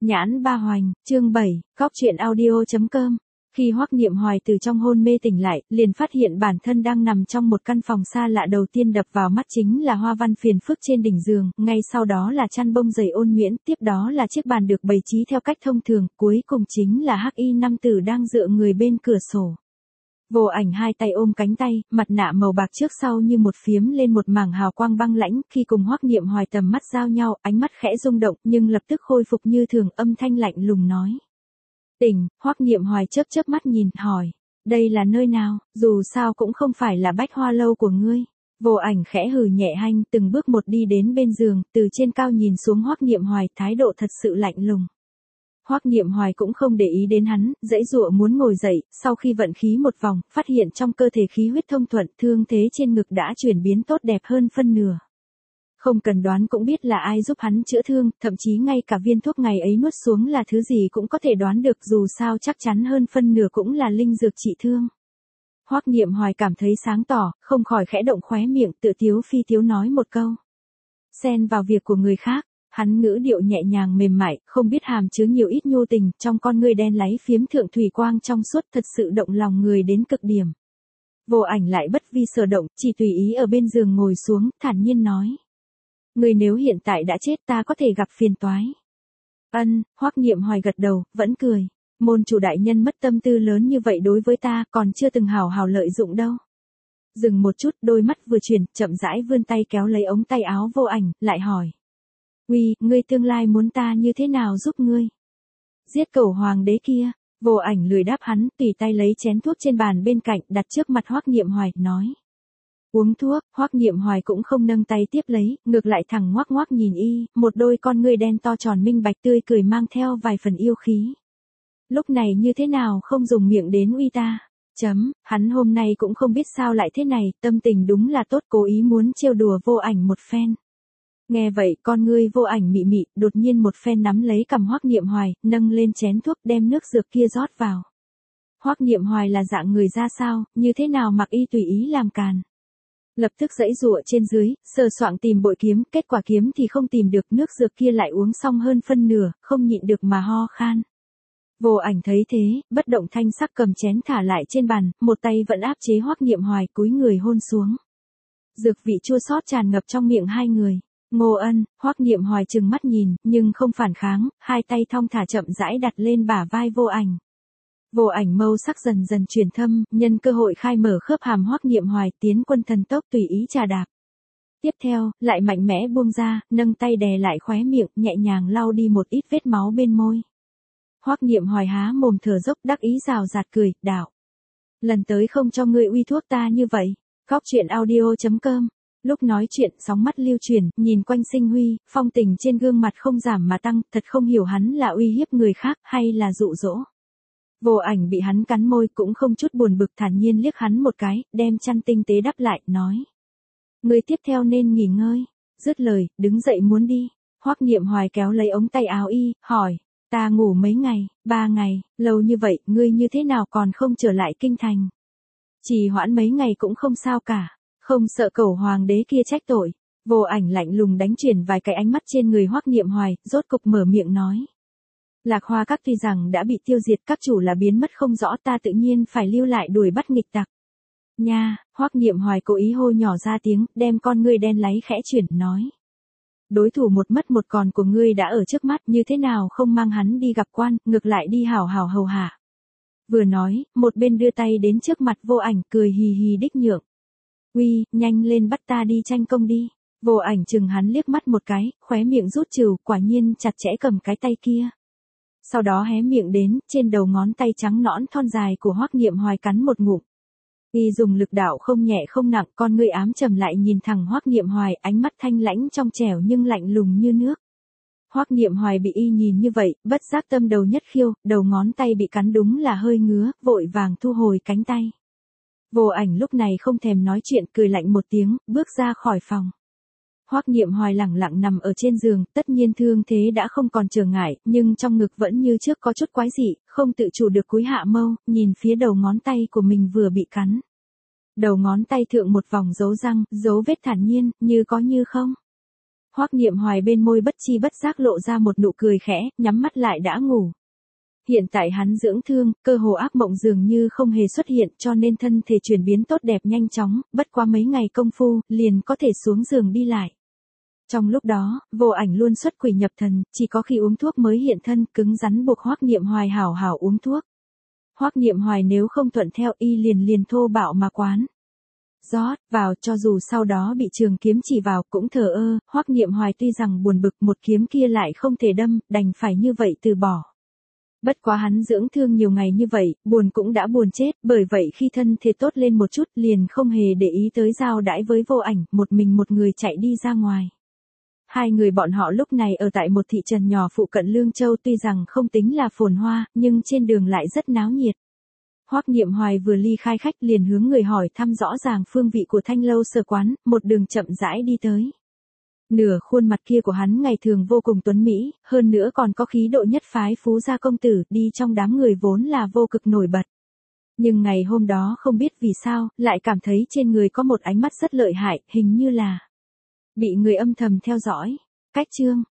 Nhãn ba hoành, chương 7, góc truyện audio.com. Khi Hoắc Niệm Hoài từ trong hôn mê tỉnh lại, liền phát hiện bản thân đang nằm trong một căn phòng xa lạ. Đầu tiên đập vào mắt chính là hoa văn phiền phức trên đỉnh giường, ngay sau đó là chăn bông dày ôn nhuyễn, tiếp đó là chiếc bàn được bày trí theo cách thông thường, cuối cùng chính là hắc y nam tử đang dựa người bên cửa sổ. Vô Ảnh hai tay ôm cánh tay, mặt nạ màu bạc trước sau như một phiếm lên một mảng hào quang băng lãnh, khi cùng Hoắc Niệm Hoài tầm mắt giao nhau, ánh mắt khẽ rung động, nhưng lập tức khôi phục như thường, âm thanh lạnh lùng nói. Tỉnh. Hoắc Niệm Hoài chớp chớp mắt nhìn, hỏi, đây là nơi nào, dù sao cũng không phải là Bách Hoa lâu của ngươi. Vô Ảnh khẽ hừ nhẹ hanh, từng bước một đi đến bên giường, từ trên cao nhìn xuống Hoắc Niệm Hoài, thái độ thật sự lạnh lùng. Hoắc Niệm Hoài cũng không để ý đến hắn, giãy giụa muốn ngồi dậy, sau khi vận khí một vòng, phát hiện trong cơ thể khí huyết thông thuận, thương thế trên ngực đã chuyển biến tốt đẹp hơn phân nửa. Không cần đoán cũng biết là ai giúp hắn chữa thương, thậm chí ngay cả viên thuốc ngày ấy nuốt xuống là thứ gì cũng có thể đoán được, dù sao chắc chắn hơn phân nửa cũng là linh dược trị thương. Hoắc Niệm Hoài cảm thấy sáng tỏ, không khỏi khẽ động khóe miệng, tự tiếu phi tiếu nói một câu. Xen vào việc của người khác. Hắn ngữ điệu nhẹ nhàng mềm mại, không biết hàm chứa nhiều ít nhu tình, trong con ngươi đen láy phiếm thượng thủy quang trong suốt, thật sự động lòng người đến cực điểm. Vô Ảnh lại bất vi sở động, chỉ tùy ý ở bên giường ngồi xuống, thản nhiên nói. Người nếu hiện tại đã chết, ta có thể gặp phiền toái. Ân. Hoắc Niệm Hoài gật đầu, vẫn cười. Môn chủ đại nhân mất tâm tư lớn như vậy đối với ta, còn chưa từng hào hào lợi dụng đâu. Dừng một chút, đôi mắt vừa chuyển, chậm rãi vươn tay kéo lấy ống tay áo Vô Ảnh, lại hỏi. Uy, ngươi tương lai muốn ta như thế nào giúp ngươi? Giết Cẩu hoàng đế kia. Vô Ảnh lười đáp hắn, tùy tay lấy chén thuốc trên bàn bên cạnh, đặt trước mặt Hoắc Niệm Hoài, nói. Uống thuốc. Hoắc Niệm Hoài cũng không nâng tay tiếp lấy, ngược lại thẳng ngoác ngoác nhìn y, một đôi con ngươi đen to tròn minh bạch tươi cười mang theo vài phần yêu khí. Lúc này như thế nào không dùng miệng đến uy ta? Hắn hôm nay cũng không biết sao lại thế này, tâm tình đúng là tốt, cố ý muốn trêu đùa Vô Ảnh một phen. Nghe vậy, con ngươi Vô Ảnh mị mị, đột nhiên một phen nắm lấy cằm Hoắc Niệm Hoài, nâng lên chén thuốc, đem nước dược kia rót vào. Hoắc Niệm Hoài là dạng người ra sao, như thế nào mặc y tùy ý làm càn. Lập tức giãy giụa trên dưới, sờ soạng tìm bội kiếm, kết quả kiếm thì không tìm được, nước dược kia lại uống xong hơn phân nửa, không nhịn được mà ho khan. Vô Ảnh thấy thế, bất động thanh sắc cầm chén thả lại trên bàn, một tay vẫn áp chế Hoắc Niệm Hoài, cúi người hôn xuống. Dược vị chua xót tràn ngập trong miệng hai người. Ngô Ân. Hoắc Niệm Hoài trừng mắt nhìn, nhưng không phản kháng, hai tay thong thả chậm rãi đặt lên bả vai Vô Ảnh. Vô Ảnh mâu sắc dần dần chuyển thâm, nhân cơ hội khai mở khớp hàm Hoắc Niệm Hoài, tiến quân thần tốc tùy ý trà đạp. Tiếp theo, lại mạnh mẽ buông ra, nâng tay đè lại khóe miệng, nhẹ nhàng lau đi một ít vết máu bên môi. Hoắc Niệm Hoài há mồm thở dốc, đắc ý rào rạt cười, đạo. Lần tới không cho ngươi uy thuốc ta như vậy. Góc truyện audio.com. Lúc nói chuyện, sóng mắt lưu chuyển, nhìn quanh Sinh Huy, phong tình trên gương mặt không giảm mà tăng, thật không hiểu hắn là uy hiếp người khác, hay là dụ dỗ. Vô Ảnh bị hắn cắn môi, cũng không chút buồn bực, thản nhiên liếc hắn một cái, đem chăn tinh tế đắp lại, nói. Người tiếp theo nên nghỉ ngơi. Dứt lời, đứng dậy muốn đi. Hoắc Niệm Hoài kéo lấy ống tay áo y, hỏi. Ta ngủ mấy ngày, 3 ngày, lâu như vậy, ngươi như thế nào còn không trở lại kinh thành? Chỉ hoãn mấy ngày cũng không sao cả. Không sợ Cẩu hoàng đế kia trách tội. Vô Ảnh lạnh lùng đánh chuyển vài cái ánh mắt trên người Hoắc Niệm Hoài, rốt cục mở miệng nói. Lạc Hoa các tuy rằng đã bị tiêu diệt, các chủ là biến mất không rõ, ta tự nhiên phải lưu lại đuổi bắt nghịch tặc. Nha. Hoắc Niệm Hoài cố ý hô nhỏ ra tiếng, đem con ngươi đen láy khẽ chuyển, nói. Đối thủ một mất một còn của ngươi đã ở trước mắt, như thế nào không mang hắn đi gặp quan, ngược lại đi hảo hảo hầu hạ. Vừa nói, một bên đưa tay đến trước mặt Vô Ảnh, cười hì hì đích nhượng. Uy, nhanh lên bắt ta đi tranh công đi. Vô Ảnh chừng hắn liếc mắt một cái, khóe miệng rút trừ, quả nhiên chặt chẽ cầm cái tay kia. Sau đó hé miệng đến, trên đầu ngón tay trắng nõn thon dài của Hoắc Niệm Hoài cắn một ngụm. Y dùng lực đạo không nhẹ không nặng, con ngươi ám trầm lại nhìn thẳng Hoắc Niệm Hoài, ánh mắt thanh lãnh trong trẻo nhưng lạnh lùng như nước. Hoắc Niệm Hoài bị y nhìn như vậy, bất giác tâm đầu nhất khiêu, đầu ngón tay bị cắn đúng là hơi ngứa, vội vàng thu hồi cánh tay. Vô Ảnh lúc này không thèm nói chuyện, cười lạnh một tiếng, bước ra khỏi phòng. Hoắc Niệm Hoài lẳng lặng nằm ở trên giường, tất nhiên thương thế đã không còn trở ngại, nhưng trong ngực vẫn như trước có chút quái dị, không tự chủ được cúi hạ mâu, nhìn phía đầu ngón tay của mình vừa bị cắn. Đầu ngón tay thượng một vòng dấu răng, dấu vết thản nhiên, như có như không. Hoắc Niệm Hoài bên môi bất chi bất giác lộ ra một nụ cười khẽ, nhắm mắt lại đã ngủ. Hiện tại hắn dưỡng thương, cơ hồ ác mộng dường như không hề xuất hiện cho nên thân thể chuyển biến tốt đẹp nhanh chóng, bất quá mấy ngày công phu, liền có thể xuống giường đi lại. Trong lúc đó, Vô Ảnh luôn xuất quỷ nhập thần, chỉ có khi uống thuốc mới hiện thân, cứng rắn buộc Hoắc Niệm Hoài hảo hảo uống thuốc. Hoắc Niệm Hoài nếu không thuận theo y liền thô bạo mà quán. Rót vào, cho dù sau đó bị trường kiếm chỉ vào cũng thờ ơ, Hoắc Niệm Hoài tuy rằng buồn bực một kiếm kia lại không thể đâm, đành phải như vậy từ bỏ. Bất quá hắn dưỡng thương nhiều ngày như vậy, buồn cũng đã buồn chết, bởi vậy khi thân thể tốt lên một chút liền không hề để ý tới giao đãi với Vô Ảnh, một mình một người chạy đi ra ngoài. Hai người bọn họ lúc này ở tại một thị trấn nhỏ phụ cận Lương Châu, tuy rằng không tính là phồn hoa, nhưng trên đường lại rất náo nhiệt. Hoắc Niệm Hoài vừa ly khai khách liền hướng người hỏi thăm rõ ràng phương vị của Thanh lâu sở quán, một đường chậm rãi đi tới. Nửa khuôn mặt kia của hắn ngày thường vô cùng tuấn mỹ, hơn nữa còn có khí độ nhất phái phú gia công tử, đi trong đám người vốn là vô cực nổi bật. Nhưng ngày hôm đó không biết vì sao, lại cảm thấy trên người có một ánh mắt rất lợi hại, hình như là bị người âm thầm theo dõi. Cách chương